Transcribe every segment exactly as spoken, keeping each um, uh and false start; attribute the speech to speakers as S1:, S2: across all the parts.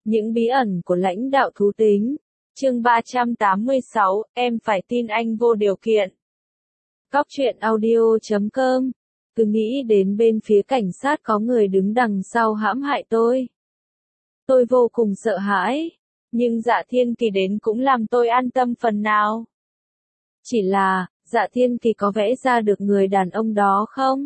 S1: Những bí ẩn của lãnh đạo thú tính. Chương ba trăm tám mươi sáu, em phải tin anh vô điều kiện. Cóc truyện audio chấm com. Cứ nghĩ đến bên phía cảnh sát có người đứng đằng sau hãm hại tôi. Tôi vô cùng sợ hãi. Nhưng Dạ Thiên Kỳ đến cũng làm tôi an tâm phần nào. Chỉ là, Dạ Thiên Kỳ có vẽ ra được người đàn ông đó không?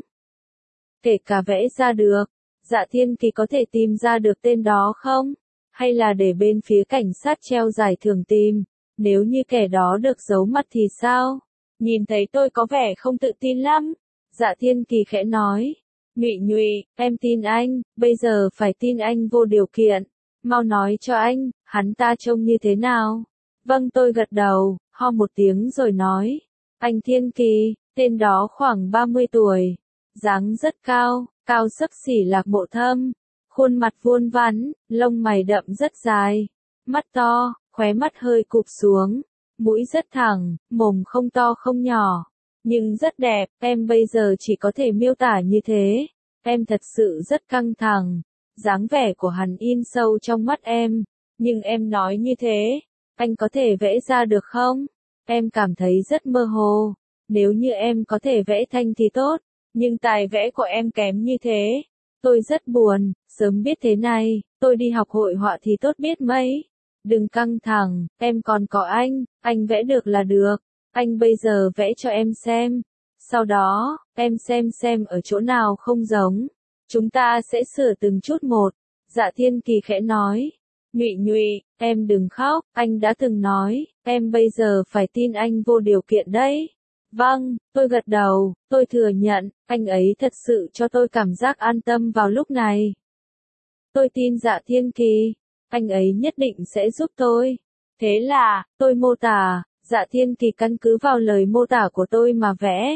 S1: Kể cả vẽ ra được, Dạ Thiên Kỳ có thể tìm ra được tên đó không? Hay là để bên phía cảnh sát treo giải thưởng tìm, nếu như kẻ đó được giấu mặt thì sao? Nhìn thấy tôi có vẻ không tự tin lắm. Dạ Thiên Kỳ khẽ nói, Nhụy Nhụy, em tin anh, bây giờ phải tin anh vô điều kiện. Mau nói cho anh, hắn ta trông như thế nào? Vâng, tôi gật đầu, ho một tiếng rồi nói, anh Thiên Kỳ, tên đó khoảng ba mươi tuổi, dáng rất cao, cao xấp xỉ Lạc Mộ Thâm, khuôn mặt vuông vắn, lông mày đậm rất dài, mắt to, khóe mắt hơi cụp xuống, mũi rất thẳng, mồm không to không nhỏ, nhưng rất đẹp. Em bây giờ chỉ có thể miêu tả như thế. Em thật sự rất căng thẳng. Dáng vẻ của hắn in sâu trong mắt em, nhưng em nói như thế, anh có thể vẽ ra được không? Em cảm thấy rất mơ hồ. Nếu như em có thể vẽ thanh thì tốt, nhưng tài vẽ của em kém như thế. Tôi rất buồn, sớm biết thế này, tôi đi học hội họa thì tốt biết mấy. Đừng căng thẳng, em còn có anh, anh vẽ được là được. Anh bây giờ vẽ cho em xem. Sau đó, em xem xem ở chỗ nào không giống. Chúng ta sẽ sửa từng chút một. Dạ Thiên Kỳ khẽ nói. Nhụy Nhụy, em đừng khóc, anh đã từng nói, em bây giờ phải tin anh vô điều kiện đấy. Vâng, tôi gật đầu, tôi thừa nhận, anh ấy thật sự cho tôi cảm giác an tâm vào lúc này. Tôi tin Dạ Thiên Kỳ, anh ấy nhất định sẽ giúp tôi. Thế là, tôi mô tả, Dạ Thiên Kỳ căn cứ vào lời mô tả của tôi mà vẽ.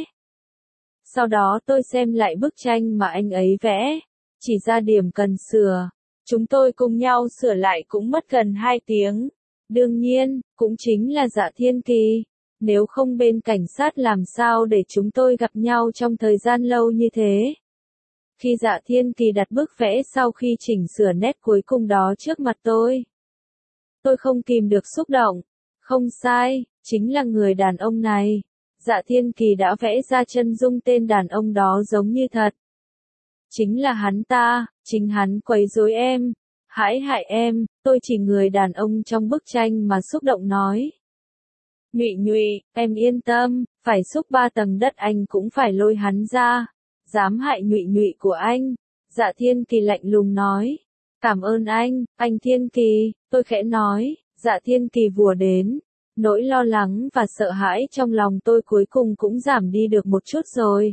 S1: Sau đó tôi xem lại bức tranh mà anh ấy vẽ, chỉ ra điểm cần sửa. Chúng tôi cùng nhau sửa lại cũng mất gần hai tiếng. Đương nhiên, cũng chính là Dạ Thiên Kỳ. Nếu không bên cảnh sát làm sao để chúng tôi gặp nhau trong thời gian lâu như thế. Khi Dạ Thiên Kỳ đặt bức vẽ sau khi chỉnh sửa nét cuối cùng đó trước mặt tôi, tôi không kìm được xúc động. Không sai, chính là người đàn ông này. Dạ Thiên Kỳ đã vẽ ra chân dung tên đàn ông đó giống như thật. Chính là hắn ta, chính hắn quấy rối em, hãy hại em. Tôi chỉ người đàn ông trong bức tranh mà xúc động nói. Nhụy Nhụy, em yên tâm, phải xúc ba tầng đất anh cũng phải lôi hắn ra. Dám hại Nhụy Nhụy của anh. Dạ Thiên Kỳ lạnh lùng nói. Cảm ơn anh, anh Thiên Kỳ, tôi khẽ nói. Dạ Thiên Kỳ vùa đến. Nỗi lo lắng và sợ hãi trong lòng tôi cuối cùng cũng giảm đi được một chút rồi.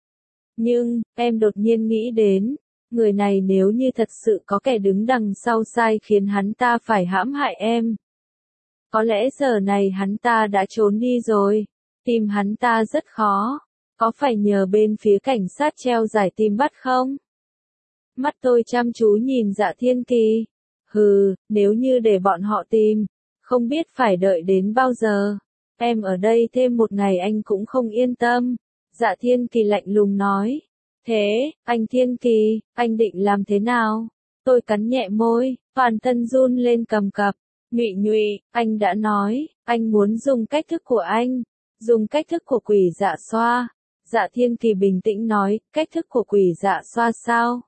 S1: Nhưng, em đột nhiên nghĩ đến, người này nếu như thật sự có kẻ đứng đằng sau sai khiến hắn ta phải hãm hại em. Có lẽ giờ này hắn ta đã trốn đi rồi, tìm hắn ta rất khó, có phải nhờ bên phía cảnh sát treo giải tìm bắt không? Mắt tôi chăm chú nhìn Dạ Thiên Kỳ. Hừ, nếu như để bọn họ tìm, không biết phải đợi đến bao giờ. Em ở đây thêm một ngày anh cũng không yên tâm. Dạ Thiên Kỳ lạnh lùng nói. Thế, anh Thiên Kỳ, anh định làm thế nào? Tôi cắn nhẹ môi, toàn thân run lên cầm cập. Nhụy Nhụy, anh đã nói, anh muốn dùng cách thức của anh. Dùng cách thức của quỷ dạ xoa. Dạ Thiên Kỳ bình tĩnh nói, cách thức của quỷ dạ xoa sao?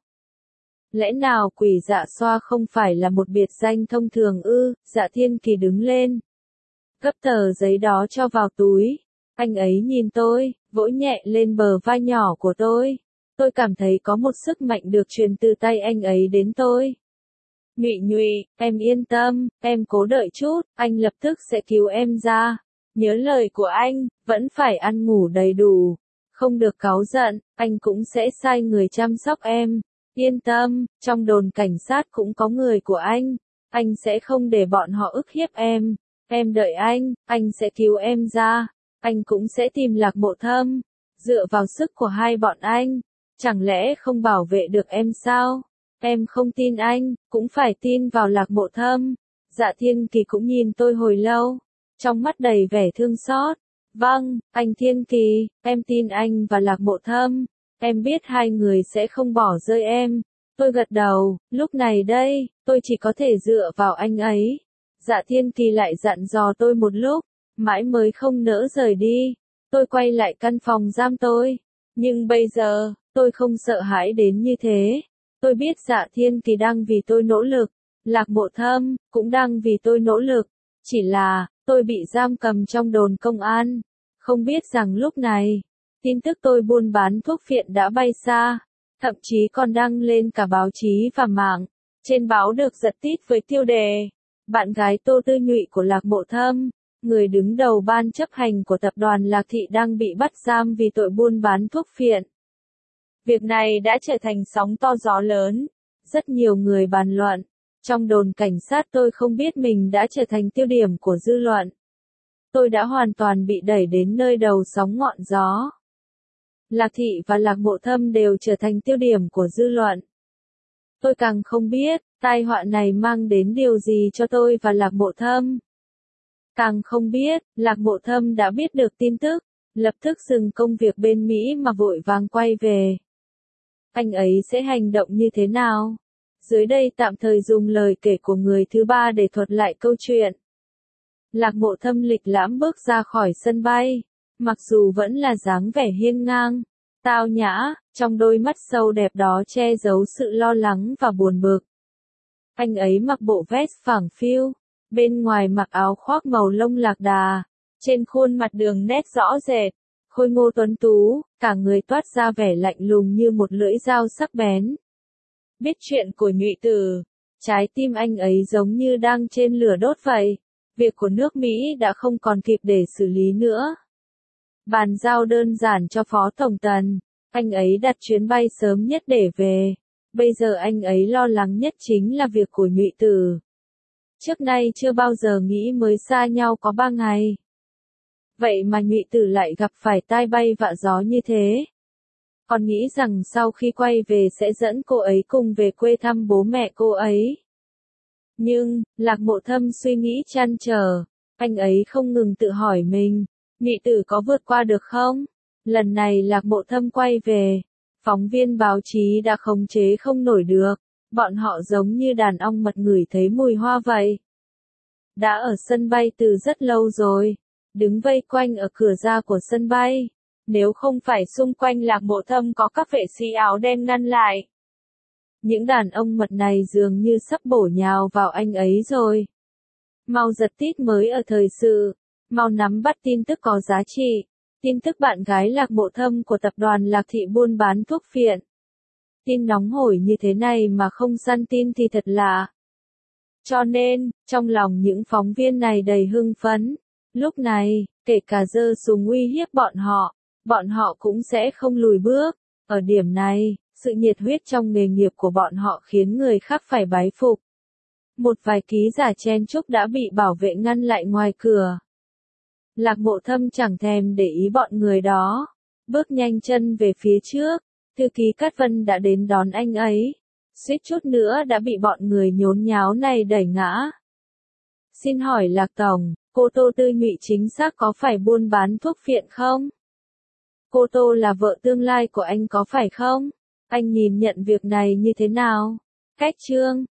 S1: Lẽ nào quỷ dạ xoa không phải là một biệt danh thông thường ư? Dạ Thiên Kỳ đứng lên, gấp tờ giấy đó cho vào túi. Anh ấy nhìn tôi, vỗ nhẹ lên bờ vai nhỏ của tôi. Tôi cảm thấy có một sức mạnh được truyền từ tay anh ấy đến tôi. Nhụy Nhụy, em yên tâm, em cố đợi chút, anh lập tức sẽ cứu em ra. Nhớ lời của anh, vẫn phải ăn ngủ đầy đủ. Không được cáu giận, anh cũng sẽ sai người chăm sóc em. Yên tâm, trong đồn cảnh sát cũng có người của anh. Anh sẽ không để bọn họ ức hiếp em. Em đợi anh, anh sẽ cứu em ra. Anh cũng sẽ tìm Lạc Mộ Thâm. Dựa vào sức của hai bọn anh, chẳng lẽ không bảo vệ được em sao? Em không tin anh, cũng phải tin vào Lạc Mộ Thâm. Dạ Thiên Kỳ cũng nhìn tôi hồi lâu, trong mắt đầy vẻ thương xót. Vâng, anh Thiên Kỳ, em tin anh và Lạc Mộ Thâm. Em biết hai người sẽ không bỏ rơi em. Tôi gật đầu, lúc này đây, tôi chỉ có thể dựa vào anh ấy. Dạ Thiên Kỳ lại dặn dò tôi một lúc, mãi mới không nỡ rời đi. Tôi quay lại căn phòng giam tôi. Nhưng bây giờ, tôi không sợ hãi đến như thế. Tôi biết Dạ Thiên Kỳ đang vì tôi nỗ lực. Lạc Mộ Thâm, cũng đang vì tôi nỗ lực. Chỉ là, tôi bị giam cầm trong đồn công an. Không biết rằng lúc này, tin tức tôi buôn bán thuốc phiện đã bay xa. Thậm chí còn đăng lên cả báo chí và mạng. Trên báo được giật tít với tiêu đề. Bạn gái Tô Tư Nhụy của Lạc Mộ Thâm, người đứng đầu ban chấp hành của tập đoàn Lạc Thị đang bị bắt giam vì tội buôn bán thuốc phiện. Việc này đã trở thành sóng to gió lớn. Rất nhiều người bàn luận. Trong đồn cảnh sát tôi không biết mình đã trở thành tiêu điểm của dư luận. Tôi đã hoàn toàn bị đẩy đến nơi đầu sóng ngọn gió. Lạc Thị và Lạc Mộ Thâm đều trở thành tiêu điểm của dư luận. Tôi càng không biết, tai họa này mang đến điều gì cho tôi và Lạc Mộ Thâm. Càng không biết, Lạc Mộ Thâm đã biết được tin tức, lập tức dừng công việc bên Mỹ mà vội vàng quay về. Anh ấy sẽ hành động như thế nào? Dưới đây tạm thời dùng lời kể của người thứ ba để thuật lại câu chuyện. Lạc Mộ Thâm lịch lãm bước ra khỏi sân bay, mặc dù vẫn là dáng vẻ hiên ngang, tao nhã, trong đôi mắt sâu đẹp đó che giấu sự lo lắng và buồn bực. Anh ấy mặc bộ vest phẳng phiu, bên ngoài mặc áo khoác màu lông lạc đà, trên khuôn mặt đường nét rõ rệt, khôi ngô tuấn tú, cả người toát ra vẻ lạnh lùng như một lưỡi dao sắc bén. Biết chuyện của Nhụy Tử, trái tim anh ấy giống như đang trên lửa đốt vậy. Việc của nước Mỹ đã không còn kịp để xử lý nữa. Bàn giao đơn giản cho Phó Tổng Tần, anh ấy đặt chuyến bay sớm nhất để về. Bây giờ anh ấy lo lắng nhất chính là việc của Nhụy Tử. Trước nay chưa bao giờ nghĩ mới xa nhau có ba ngày. Vậy mà Nhụy Tử lại gặp phải tai bay vạ gió như thế. Còn nghĩ rằng sau khi quay về sẽ dẫn cô ấy cùng về quê thăm bố mẹ cô ấy. Nhưng, Lạc Mộ Thâm suy nghĩ trăn trở, anh ấy không ngừng tự hỏi mình, Nhụy Tử có vượt qua được không? Lần này Lạc Mộ Thâm quay về, phóng viên báo chí đã khống chế không nổi được, bọn họ giống như đàn ong mật ngửi thấy mùi hoa vậy. Đã ở sân bay từ rất lâu rồi, đứng vây quanh ở cửa ra của sân bay, nếu không phải xung quanh Lạc Mộ Thâm có các vệ sĩ áo đen ngăn lại. Những đàn ông mật này dường như sắp bổ nhào vào anh ấy rồi. Mau giật tít mới ở thời sự, mau nắm bắt tin tức có giá trị, tin tức bạn gái Lạc Mộ Thâm của tập đoàn Lạc Thị buôn bán thuốc phiện. Tin nóng hổi như thế này mà không săn tin thì thật lạ. Cho nên, trong lòng những phóng viên này đầy hưng phấn. Lúc này, kể cả giơ súng uy hiếp bọn họ, bọn họ cũng sẽ không lùi bước. Ở điểm này, sự nhiệt huyết trong nghề nghiệp của bọn họ khiến người khác phải bái phục. Một vài ký giả chen chúc đã bị bảo vệ ngăn lại ngoài cửa. Lạc Mộ Thâm chẳng thèm để ý bọn người đó, bước nhanh chân về phía trước. Thư ký Cát Vân đã đến đón anh ấy, suýt chút nữa đã bị bọn người nhốn nháo này đẩy ngã. Xin hỏi Lạc Tổng, cô Tô Tư Nhụy chính xác có phải buôn bán thuốc phiện không? Cô Tô là vợ tương lai của anh có phải không? Anh nhìn nhận việc này như thế nào? Cách chương